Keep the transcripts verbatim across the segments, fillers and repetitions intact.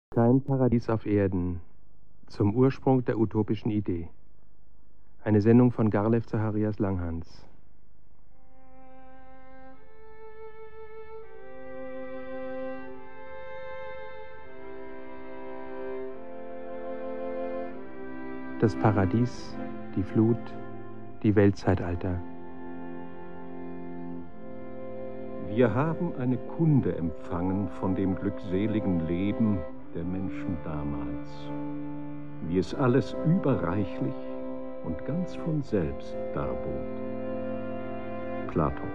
Kein Paradies auf Erden. Zum Ursprung der utopischen Idee. Eine Sendung von Garlev Zacharias Langhans. Das Paradies, die Flut, die Weltzeitalter. Wir haben eine Kunde empfangen von dem glückseligen Leben der Menschen damals, wie es alles überreichlich und ganz von selbst darbot. Platon.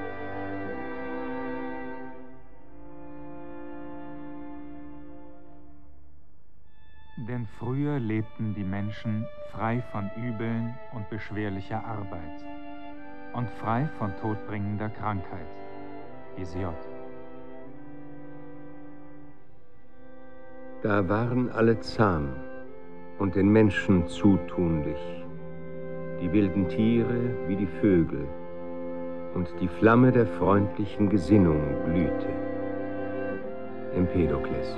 Denn früher lebten die Menschen frei von Übeln und beschwerlicher Arbeit und frei von todbringender Krankheit. Hesiod. Da waren alle zahm und den Menschen zutunlich, die wilden Tiere wie die Vögel, und die Flamme der freundlichen Gesinnung glühte. Empedokles.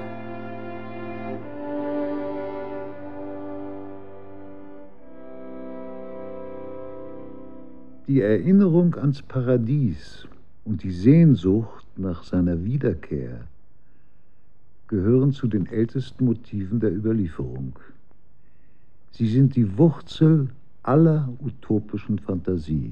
Die Erinnerung ans Paradies und die Sehnsucht nach seiner Wiederkehr gehören zu den ältesten Motiven der Überlieferung. Sie sind die Wurzel aller utopischen Fantasie.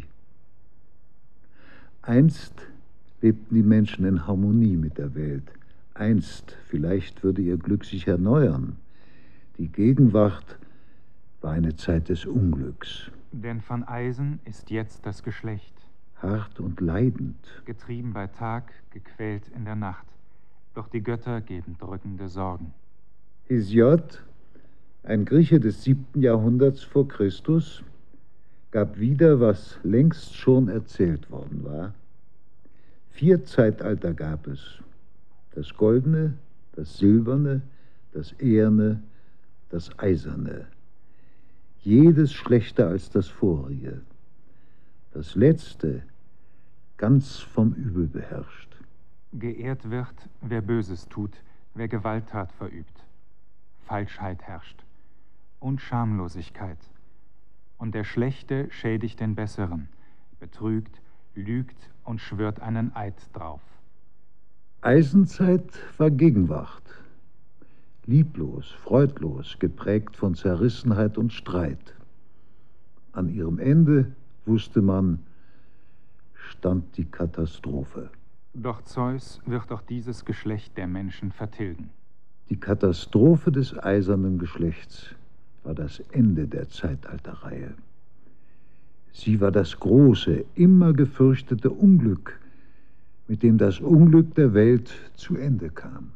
Einst lebten die Menschen in Harmonie mit der Welt. Einst, vielleicht würde ihr Glück sich erneuern. Die Gegenwart war eine Zeit des Unglücks. Denn von Eisen ist jetzt das Geschlecht. Hart und leidend. Getrieben bei Tag, gequält in der Nacht. Doch die Götter geben drückende Sorgen. Hesiod, ein Grieche des siebten Jahrhunderts vor Christus, gab wieder, was längst schon erzählt worden war. Vier Zeitalter gab es. Das Goldene, das Silberne, das Eherne, das Eiserne. Jedes schlechter als das vorige. Das Letzte ganz vom Übel beherrscht. Geehrt wird, wer Böses tut, wer Gewalttat verübt. Falschheit herrscht und Schamlosigkeit. Und der Schlechte schädigt den Besseren, betrügt, lügt und schwört einen Eid drauf. Eisenzeit war Gegenwart. Lieblos, freudlos, geprägt von Zerrissenheit und Streit. An ihrem Ende, wusste man, stand die Katastrophe. Doch Zeus wird auch dieses Geschlecht der Menschen vertilgen. Die Katastrophe des eisernen Geschlechts war das Ende der Zeitalterreihe. Sie war das große, immer gefürchtete Unglück, mit dem das Unglück der Welt zu Ende kam.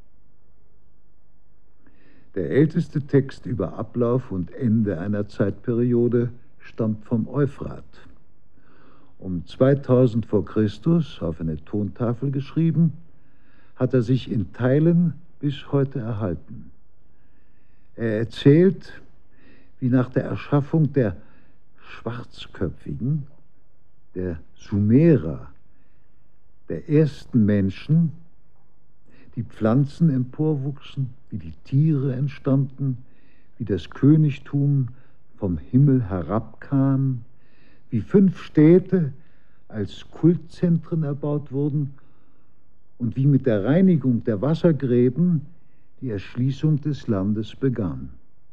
Der älteste Text über Ablauf und Ende einer Zeitperiode stammt vom Euphrat. Um zweitausend vor Christus auf eine Tontafel geschrieben, hat er sich in Teilen bis heute erhalten. Er erzählt, wie nach der Erschaffung der Schwarzköpfigen, der Sumerer, der ersten Menschen, die Pflanzen emporwuchsen, wie die Tiere entstanden, wie das Königtum vom Himmel herabkam, wie fünf Städte als Kultzentren erbaut wurden und wie mit der Reinigung der Wassergräben die Erschließung des Landes begann.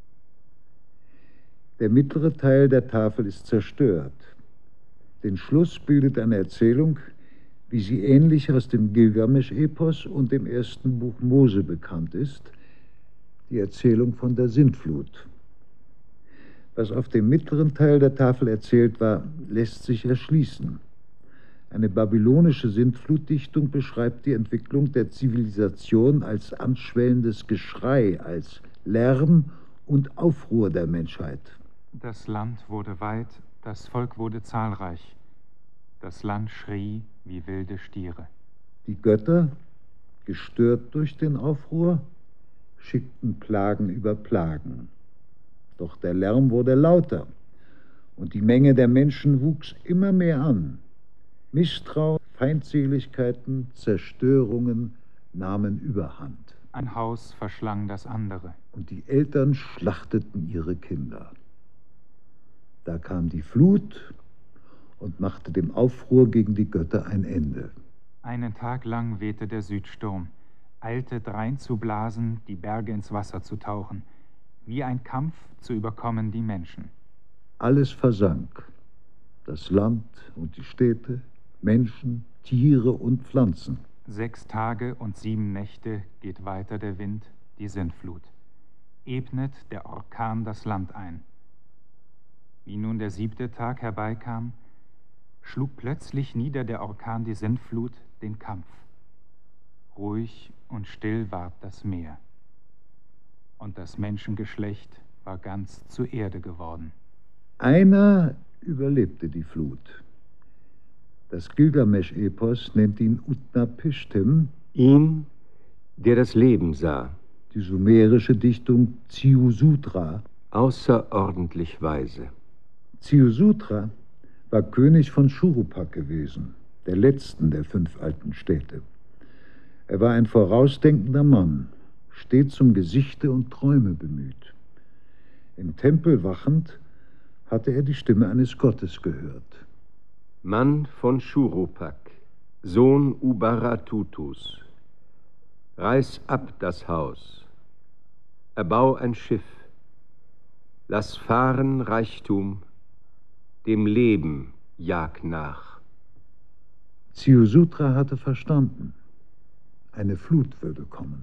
Der mittlere Teil der Tafel ist zerstört. Den Schluss bildet eine Erzählung, wie sie ähnlich aus dem Gilgamesch-Epos und dem ersten Buch Mose bekannt ist, die Erzählung von der Sintflut. Was auf dem mittleren Teil der Tafel erzählt war, lässt sich erschließen. Eine babylonische Sintflutdichtung beschreibt die Entwicklung der Zivilisation als anschwellendes Geschrei, als Lärm und Aufruhr der Menschheit. Das Land wurde weit, das Volk wurde zahlreich. Das Land schrie wie wilde Stiere. Die Götter, gestört durch den Aufruhr, schickten Plagen über Plagen. Doch der Lärm wurde lauter und die Menge der Menschen wuchs immer mehr an. Misstrauen, Feindseligkeiten, Zerstörungen nahmen überhand. Ein Haus verschlang das andere. Und die Eltern schlachteten ihre Kinder. Da kam die Flut und machte dem Aufruhr gegen die Götter ein Ende. Einen Tag lang wehte der Südsturm, eilte drein zu blasen, die Berge ins Wasser zu tauchen, wie ein Kampf zu überkommen die Menschen. Alles versank, das Land und die Städte, Menschen, Tiere und Pflanzen. Sechs Tage und sieben Nächte geht weiter der Wind, die Sintflut. Ebnet der Orkan das Land ein. Wie nun der siebte Tag herbeikam, schlug plötzlich nieder der Orkan die Sintflut den Kampf. Ruhig und still ward das Meer. Und das Menschengeschlecht war ganz zur Erde geworden. Einer überlebte die Flut. Das Gilgamesch-Epos nennt ihn Utnapishtim, Ihn, der das Leben sah, die sumerische Dichtung Ziusutra. außerordentlich weise. Ziusutra war König von Shurupak gewesen, der letzten der fünf alten Städte. Er war ein vorausdenkender Mann, stets um Gesichte und Träume bemüht. Im Tempel wachend hatte er die Stimme eines Gottes gehört. Mann von Shurupak, Sohn Ubaratutus, reiß ab das Haus, erbau ein Schiff, lass fahren Reichtum, dem Leben jag nach. Ziusutra hatte verstanden, eine Flut würde kommen.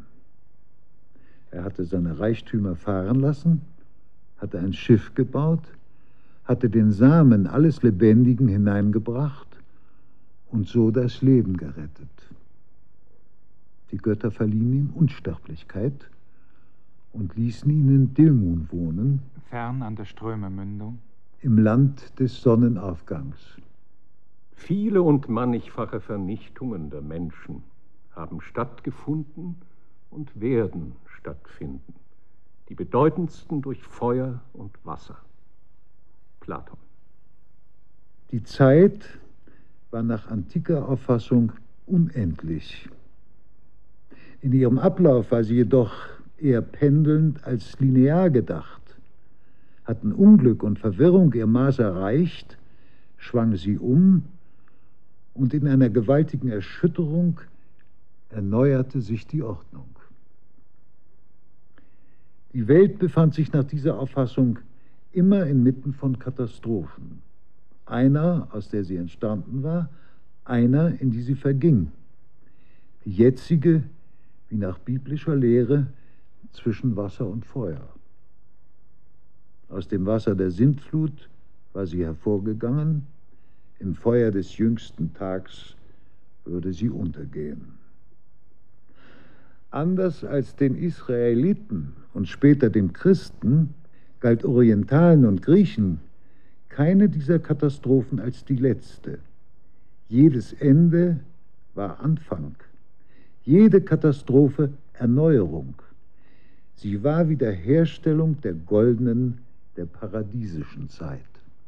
Er hatte seine Reichtümer fahren lassen, hatte ein Schiff gebaut, hatte den Samen alles Lebendigen hineingebracht und so das Leben gerettet. Die Götter verliehen ihm Unsterblichkeit und ließen ihn in Dilmun wohnen, Fern an der Strömemündung, im Land des Sonnenaufgangs. Viele und mannigfache Vernichtungen der Menschen haben stattgefunden und werden stattfinden. Die bedeutendsten durch Feuer und Wasser. Platon. Die Zeit war nach antiker Auffassung unendlich. In ihrem Ablauf war sie jedoch eher pendelnd als linear gedacht. Hatten Unglück und Verwirrung ihr Maß erreicht, schwang sie um und in einer gewaltigen Erschütterung erneuerte sich die Ordnung. Die Welt befand sich nach dieser Auffassung immer inmitten von Katastrophen. Einer, aus der sie entstanden war, einer, in die sie verging. Die jetzige, wie nach biblischer Lehre, zwischen Wasser und Feuer. Aus dem Wasser der Sintflut war sie hervorgegangen, im Feuer des jüngsten Tags würde sie untergehen. Anders als den Israeliten und später den Christen galt Orientalen und Griechen keine dieser Katastrophen als die letzte. Jedes Ende war Anfang, jede Katastrophe Erneuerung. Sie war Wiederherstellung der goldenen, der paradiesischen Zeit.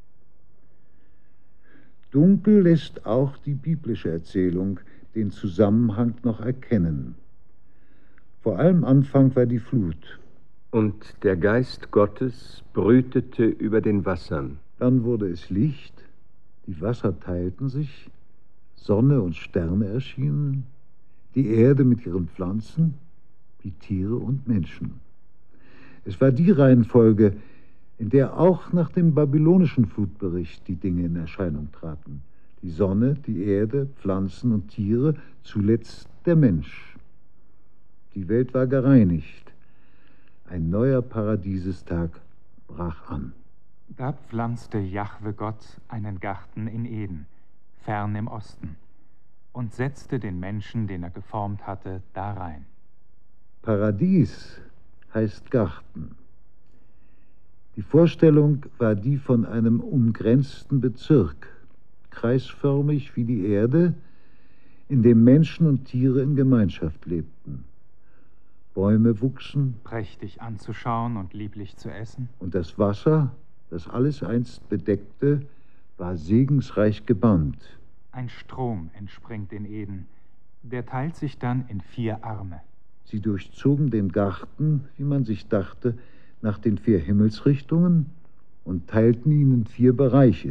Dunkel lässt auch die biblische Erzählung den Zusammenhang noch erkennen. Vor allem Anfang war die Flut. Und der Geist Gottes brütete über den Wassern. Dann wurde es Licht, die Wasser teilten sich, Sonne und Sterne erschienen, die Erde mit ihren Pflanzen, die Tiere und Menschen. Es war die Reihenfolge, in der auch nach dem babylonischen Flutbericht die Dinge in Erscheinung traten. Die Sonne, die Erde, Pflanzen und Tiere, zuletzt der Mensch. Die Welt war gereinigt. Ein neuer Paradiesestag brach an. Da pflanzte Jahwe Gott einen Garten in Eden, fern im Osten, und setzte den Menschen, den er geformt hatte, darein. Paradies heißt Garten. Die Vorstellung war die von einem umgrenzten Bezirk, kreisförmig wie die Erde, in dem Menschen und Tiere in Gemeinschaft lebten. Bäume wuchsen, Prächtig anzuschauen und lieblich zu essen. und das Wasser, das alles einst bedeckte, war segensreich gebannt. Ein Strom entspringt in Eden, der teilt sich dann in vier Arme. Sie durchzogen den Garten, wie man sich dachte, nach den vier Himmelsrichtungen und teilten ihn in vier Bereiche.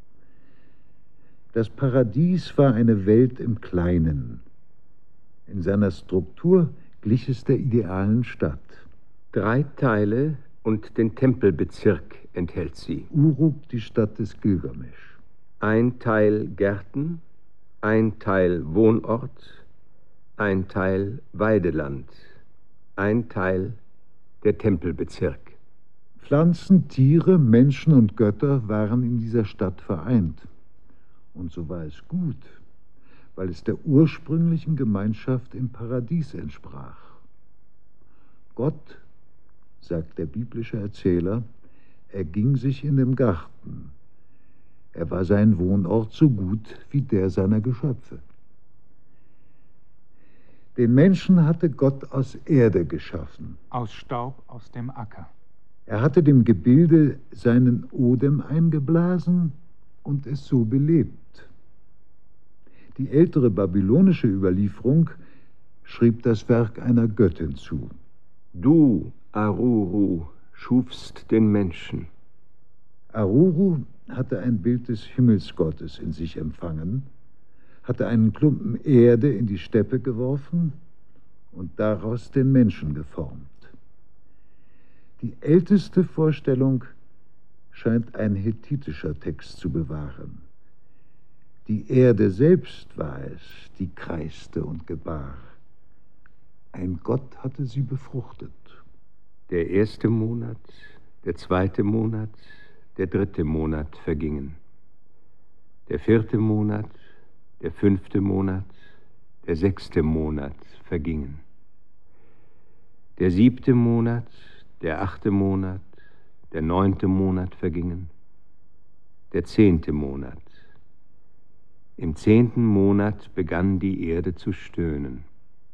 Das Paradies war eine Welt im Kleinen. In seiner Struktur glich es der idealen Stadt. Drei Teile und den Tempelbezirk enthält sie. Uruk, die Stadt des Gilgamesch. Ein Teil Gärten, ein Teil Wohnort, ein Teil Weideland, ein Teil der Tempelbezirk. Pflanzen, Tiere, Menschen und Götter waren in dieser Stadt vereint. Und so war es gut, weil es der ursprünglichen Gemeinschaft im Paradies entsprach. Gott, sagt der biblische Erzähler, erging sich in dem Garten. Er war sein Wohnort so gut wie der seiner Geschöpfe. Den Menschen hatte Gott aus Erde geschaffen. Aus Staub aus dem Acker. Er hatte dem Gebilde seinen Odem eingeblasen und es so belebt. Die ältere babylonische Überlieferung schrieb das Werk einer Göttin zu. Du, Aruru, schufst den Menschen. Aruru hatte ein Bild des Himmelsgottes in sich empfangen, hatte einen Klumpen Erde in die Steppe geworfen und daraus den Menschen geformt. Die älteste Vorstellung scheint ein hethitischer Text zu bewahren. Die Erde selbst war es, die kreiste und gebar. Ein Gott hatte sie befruchtet. Der erste Monat, der zweite Monat, der dritte Monat vergingen. Der vierte Monat, der fünfte Monat, der sechste Monat vergingen. Der siebte Monat, der achte Monat, der neunte Monat vergingen. Der zehnte Monat. Im zehnten Monat begann die Erde zu stöhnen.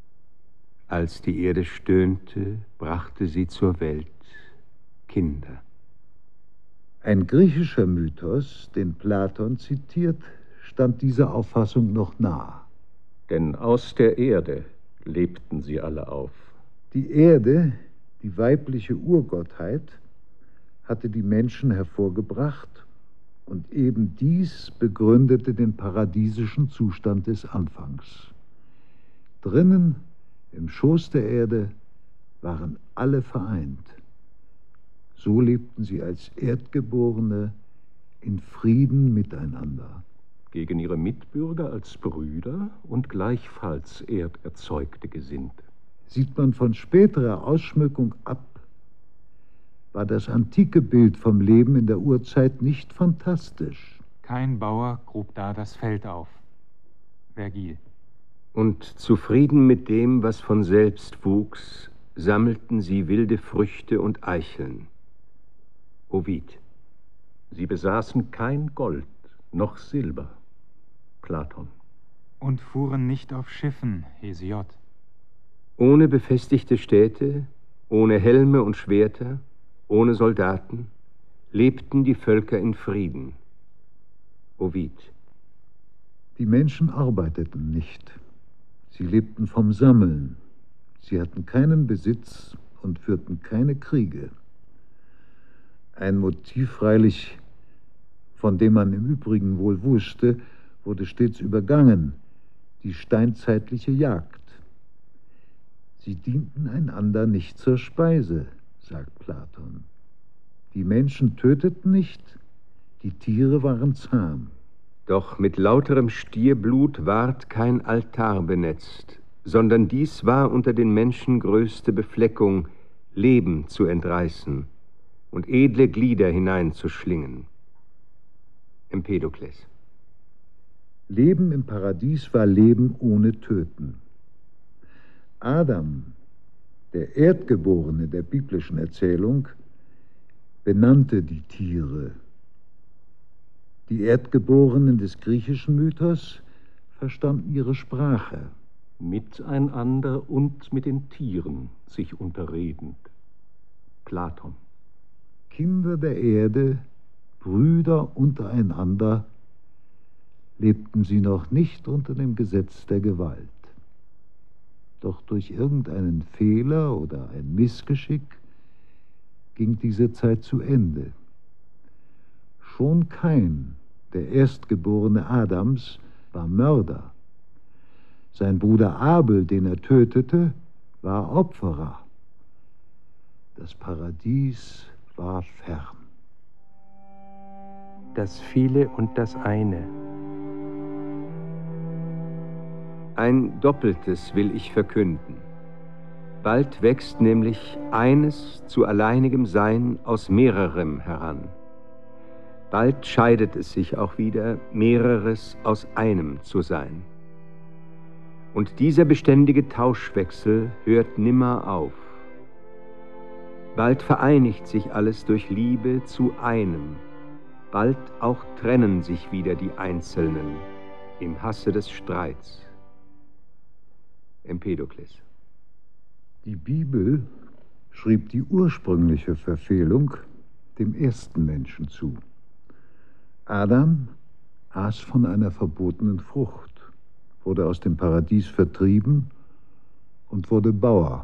Als die Erde stöhnte, brachte sie zur Welt Kinder. Ein griechischer Mythos, den Platon zitiert, stand dieser Auffassung noch nah. Denn aus der Erde lebten sie alle auf. Die Erde, die weibliche Urgottheit, hatte die Menschen hervorgebracht und eben dies begründete den paradiesischen Zustand des Anfangs. Drinnen, im Schoß der Erde, waren alle vereint. So lebten sie als Erdgeborene in Frieden miteinander. Gegen ihre Mitbürger als Brüder und gleichfalls erderzeugte Gesinnte. Sieht man von späterer Ausschmückung ab, war das antike Bild vom Leben in der Urzeit nicht fantastisch. Kein Bauer grub da das Feld auf. Vergil. Und zufrieden mit dem, was von selbst wuchs, sammelten sie wilde Früchte und Eicheln. Ovid. Sie besaßen kein Gold noch Silber. Platon. Und fuhren nicht auf Schiffen, Hesiod. Ohne befestigte Städte, ohne Helme und Schwerter, ohne Soldaten, lebten die Völker in Frieden. Ovid. Die Menschen arbeiteten nicht. Sie lebten vom Sammeln. Sie hatten keinen Besitz und führten keine Kriege. Ein Motiv freilich, von dem man im Übrigen wohl wusste, wurde stets übergangen, die steinzeitliche Jagd. Sie dienten einander nicht zur Speise, sagt Platon. Die Menschen töteten nicht, die Tiere waren zahm. Doch mit lauterem Stierblut ward kein Altar benetzt, sondern dies war unter den Menschen größte Befleckung, Leben zu entreißen und edle Glieder hineinzuschlingen. Empedokles. Leben im Paradies war Leben ohne Töten. Adam, der Erdgeborene der biblischen Erzählung, benannte die Tiere. Die Erdgeborenen des griechischen Mythos verstanden ihre Sprache. Miteinander und mit den Tieren sich unterredend. Platon. Kinder der Erde, Brüder untereinander, lebten sie noch nicht unter dem Gesetz der Gewalt. Doch durch irgendeinen Fehler oder ein Missgeschick ging diese Zeit zu Ende. Schon Kain, der Erstgeborene Adams, war Mörder. Sein Bruder Abel, den er tötete, war Opferer. Das Paradies war fern. Das Viele und das Eine. Ein Doppeltes will ich verkünden. Bald wächst nämlich eines zu alleinigem Sein aus mehrerem heran. Bald scheidet es sich auch wieder, mehreres aus einem zu sein. Und dieser beständige Tauschwechsel hört nimmer auf. Bald vereinigt sich alles durch Liebe zu einem, bald auch trennen sich wieder die Einzelnen im Hasse des Streits. Empedokles. Die Bibel schrieb die ursprüngliche Verfehlung dem ersten Menschen zu. Adam aß von einer verbotenen Frucht, wurde aus dem Paradies vertrieben und wurde Bauer.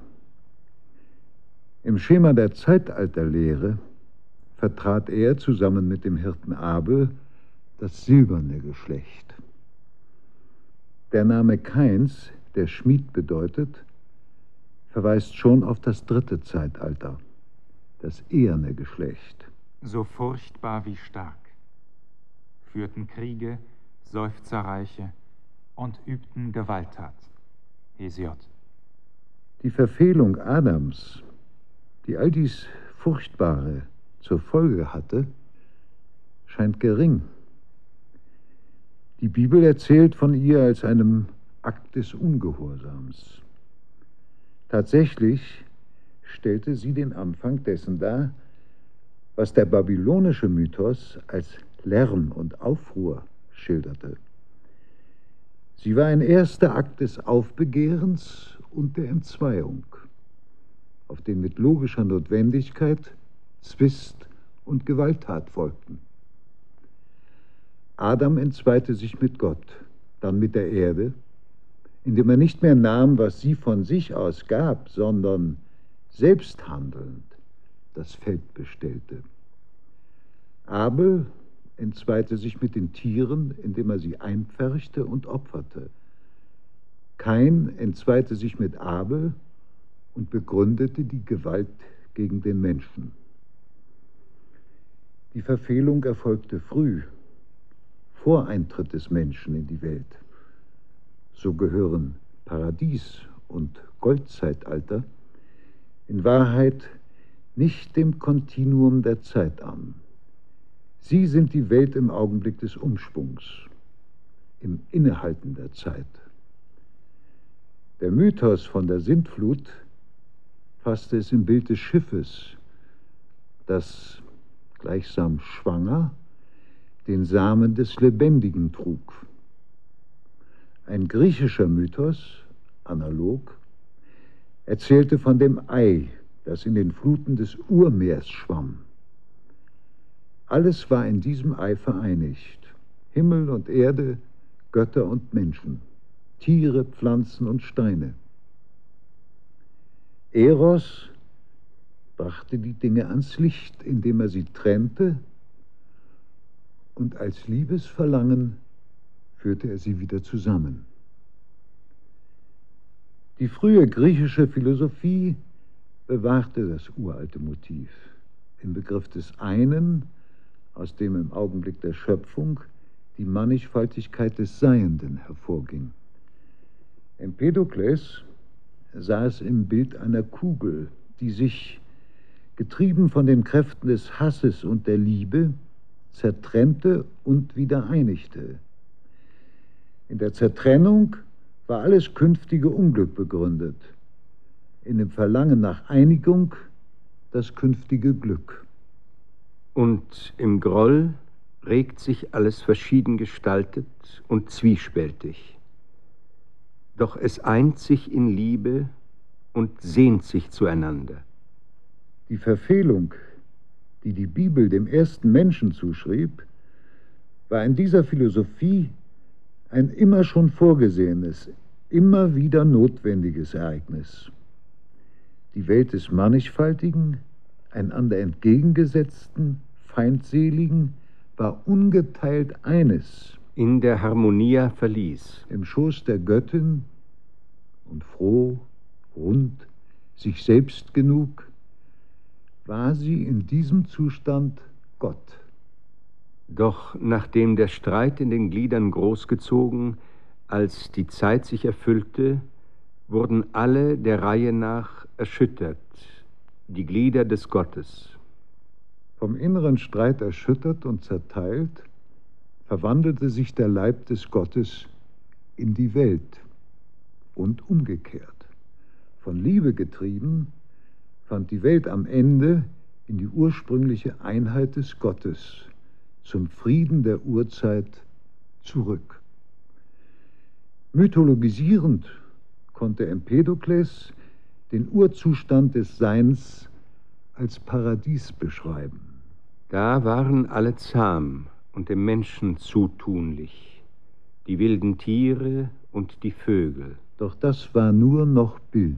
Im Schema der Zeitalterlehre vertrat er zusammen mit dem Hirten Abel das silberne Geschlecht. Der Name Kains, der Schmied bedeutet, verweist schon auf das dritte Zeitalter, das eherne Geschlecht. So furchtbar wie stark, führten Kriege, Seufzerreiche und übten Gewalttat. Hesiod. Die Verfehlung Adams, die all dies Furchtbare zur Folge hatte, scheint gering. Die Bibel erzählt von ihr als einem Akt des Ungehorsams. Tatsächlich stellte sie den Anfang dessen dar, was der babylonische Mythos als Lärm und Aufruhr schilderte. Sie war ein erster Akt des Aufbegehrens und der Entzweiung, auf den mit logischer Notwendigkeit Zwist und Gewalttat folgten. Adam entzweite sich mit Gott, dann mit der Erde, indem er nicht mehr nahm, was sie von sich aus gab, sondern selbst handelnd das Feld bestellte. Abel entzweite sich mit den Tieren, indem er sie einpferchte und opferte. Kain entzweite sich mit Abel und begründete die Gewalt gegen den Menschen. Die Verfehlung erfolgte früh, vor Eintritt des Menschen in die Welt. So gehören Paradies und Goldzeitalter in Wahrheit nicht dem Kontinuum der Zeit an. Sie sind die Welt im Augenblick des Umschwungs, im Innehalten der Zeit. Der Mythos von der Sintflut fasste es im Bild des Schiffes, das gleichsam schwanger den Samen des Lebendigen trug. Ein griechischer Mythos, analog, erzählte von dem Ei, das in den Fluten des Urmeers schwamm. Alles war in diesem Ei vereinigt. Himmel und Erde, Götter und Menschen, Tiere, Pflanzen und Steine. Eros brachte die Dinge ans Licht, indem er sie trennte, und als Liebesverlangen führte er sie wieder zusammen. Die frühe griechische Philosophie bewahrte das uralte Motiv im Begriff des einen, aus dem im Augenblick der Schöpfung die Mannigfaltigkeit des Seienden hervorging. Empedokles sah es im Bild einer Kugel, die sich, getrieben von den Kräften des Hasses und der Liebe, zertrennte und wieder einigte. In der Zertrennung war alles künftige Unglück begründet, in dem Verlangen nach Einigung das künftige Glück. Und im Groll regt sich alles verschieden gestaltet und zwiespältig. Doch es eint sich in Liebe und sehnt sich zueinander. Die Verfehlung, die die Bibel dem ersten Menschen zuschrieb, war in dieser Philosophie ein immer schon vorgesehenes, immer wieder notwendiges Ereignis. Die Welt des Mannigfaltigen, einander entgegengesetzten, Feindseligen, war ungeteilt eines. In der Harmonia verließ. Im Schoß der Göttin und froh, rund, sich selbst genug, war sie in diesem Zustand Gott. Doch nachdem der Streit in den Gliedern großgezogen, als die Zeit sich erfüllte, wurden alle der Reihe nach erschüttert, die Glieder des Gottes. Vom inneren Streit erschüttert und zerteilt, verwandelte sich der Leib des Gottes in die Welt und umgekehrt. Von Liebe getrieben, fand die Welt am Ende in die ursprüngliche Einheit des Gottes, zum Frieden der Urzeit zurück. Mythologisierend konnte Empedokles den Urzustand des Seins als Paradies beschreiben. Da waren alle zahm und dem Menschen zutunlich, die wilden Tiere und die Vögel. Doch das war nur noch Bild.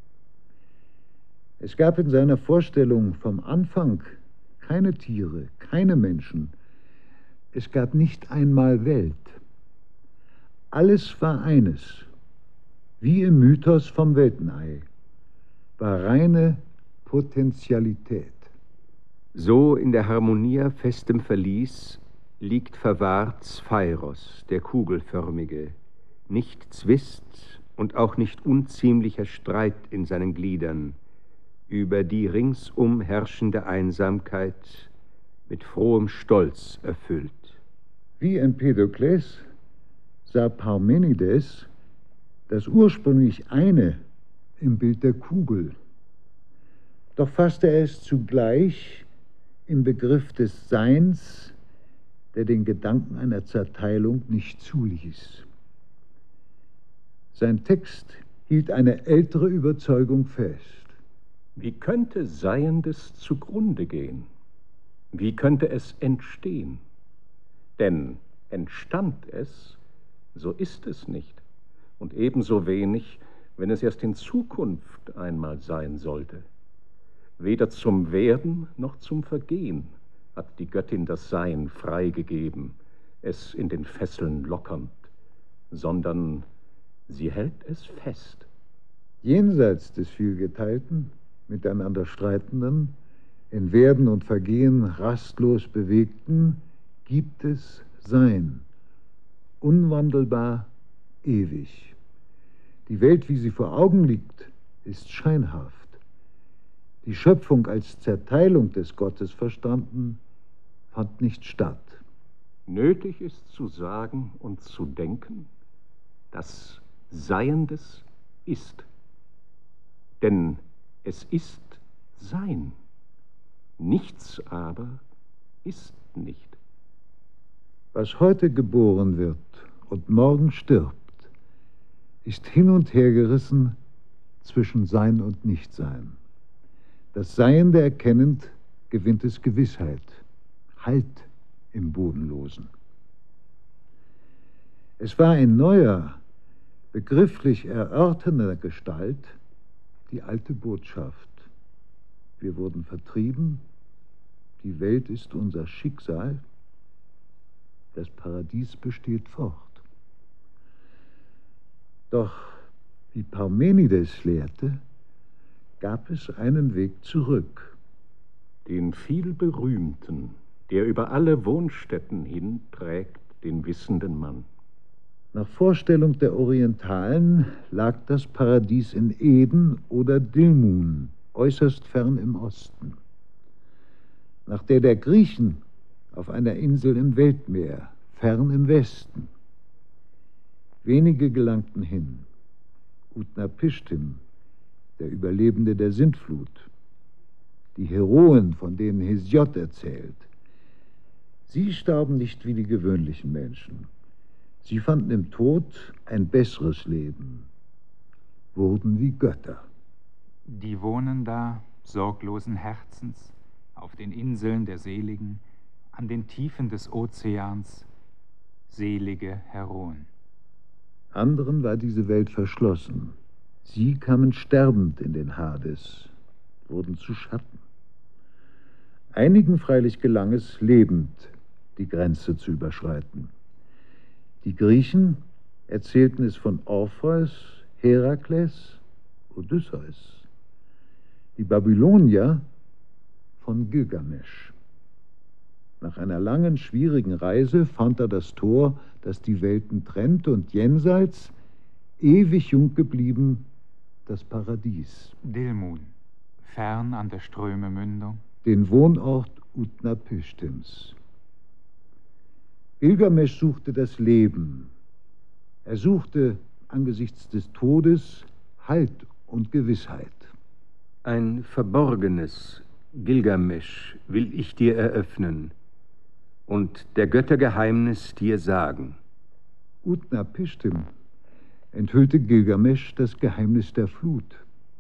Es gab in seiner Vorstellung vom Anfang keine Tiere, keine Menschen. Es gab nicht einmal Welt. Alles war eines, wie im Mythos vom Weltenei, war reine Potentialität. So in der Harmonia festem Verlies liegt verwahrt Sphaeros, der Kugelförmige, nicht Zwist und auch nicht unziemlicher Streit in seinen Gliedern, über die ringsum herrschende Einsamkeit mit frohem Stolz erfüllt. Wie Empedokles sah Parmenides das ursprünglich eine im Bild der Kugel. Doch fasste er es zugleich im Begriff des Seins, der den Gedanken einer Zerteilung nicht zuließ. Sein Text hielt eine ältere Überzeugung fest. Wie könnte Seiendes zugrunde gehen? Wie könnte es entstehen? Denn entstand es, so ist es nicht. Und ebenso wenig, wenn es erst in Zukunft einmal sein sollte. Weder zum Werden noch zum Vergehen hat die Göttin das Sein freigegeben, es in den Fesseln lockernd, sondern sie hält es fest. Jenseits des Vielgeteilten, miteinander Streitenden, in Werden und Vergehen rastlos Bewegten, gibt es Sein, unwandelbar, ewig. Die Welt, wie sie vor Augen liegt, ist scheinhaft. Die Schöpfung als Zerteilung des Gottes verstanden, fand nicht statt. Nötig ist zu sagen und zu denken, dass Seiendes ist. Denn es ist Sein. Nichts aber ist nicht. Was heute geboren wird und morgen stirbt, ist hin und her gerissen zwischen Sein und Nichtsein. Das Seiende erkennend gewinnt es Gewissheit, Halt im Bodenlosen. Es war in neuer, begrifflich erörternder Gestalt die alte Botschaft. Wir wurden vertrieben, die Welt ist unser Schicksal, das Paradies besteht fort. Doch, wie Parmenides lehrte, gab es einen Weg zurück. Den vielberühmten, der über alle Wohnstätten hin trägt den wissenden Mann. Nach Vorstellung der Orientalen lag das Paradies in Eden oder Dilmun, äußerst fern im Osten. Nach der der Griechen auf einer Insel im Weltmeer, fern im Westen. Wenige gelangten hin. Utnapishtim, der Überlebende der Sintflut. Die Heroen, von denen Hesiod erzählt. Sie starben nicht wie die gewöhnlichen Menschen. Sie fanden im Tod ein besseres Leben, wurden wie Götter. Die wohnen da, sorglosen Herzens, auf den Inseln der Seligen, an den Tiefen des Ozeans, selige Heroen. Anderen war diese Welt verschlossen. Sie kamen sterbend in den Hades, wurden zu Schatten. Einigen freilich gelang es, lebend die Grenze zu überschreiten. Die Griechen erzählten es von Orpheus, Herakles, Odysseus. Die Babylonier von Gilgamesch. Nach einer langen, schwierigen Reise fand er das Tor, das die Welten trennt, und jenseits, ewig jung geblieben, das Paradies. Dilmun, fern an der Ströme Mündung. Den Wohnort Utnapishtims. Gilgamesch suchte das Leben. Er suchte angesichts des Todes Halt und Gewissheit. Ein verborgenes, Gilgamesch, will ich dir eröffnen und der Göttergeheimnis dir sagen. Utnapishtim enthüllte Gilgamesch das Geheimnis der Flut.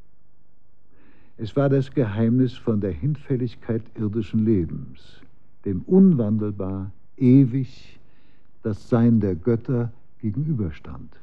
Es war das Geheimnis von der Hinfälligkeit irdischen Lebens, dem unwandelbar, ewig das Sein der Götter gegenüberstand.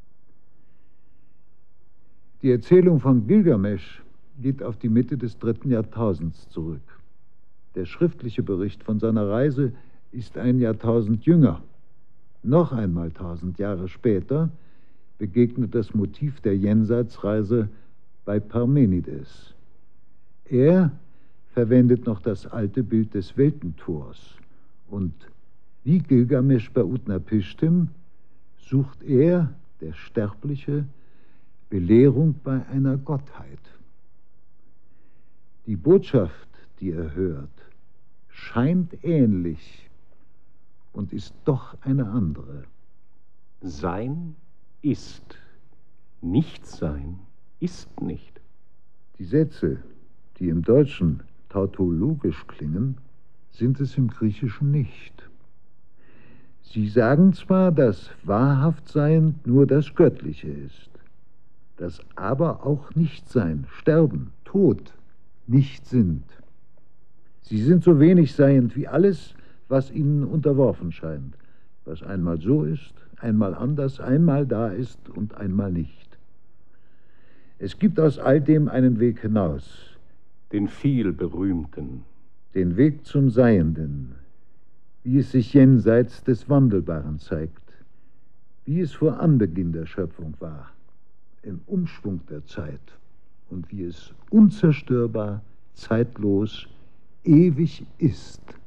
Die Erzählung von Gilgamesch geht auf die Mitte des dritten Jahrtausends zurück. Der schriftliche Bericht von seiner Reise ist ein Jahrtausend jünger. Noch einmal tausend Jahre später begegnet das Motiv der Jenseitsreise bei Parmenides. Er verwendet noch das alte Bild des Weltentors und wie Gilgamesch bei Utnapishtim sucht er, der Sterbliche, Belehrung bei einer Gottheit. Die Botschaft, die er hört, scheint ähnlich und ist doch eine andere. Sein ist, Nichtsein ist nicht. Die Sätze, die im Deutschen tautologisch klingen, sind es im Griechischen nicht. Sie sagen zwar, dass Wahrhaftsein nur das Göttliche ist, dass aber auch Nichtsein, Sterben, Tod nicht sind. Sie sind so wenig seiend wie alles, was ihnen unterworfen scheint, was einmal so ist, einmal anders, einmal da ist und einmal nicht. Es gibt aus all dem einen Weg hinaus, Den vielberühmten, den Weg zum Seienden, wie es sich jenseits des Wandelbaren zeigt, wie es vor Anbeginn der Schöpfung war, im Umschwung der Zeit und wie es unzerstörbar, zeitlos, ewig ist.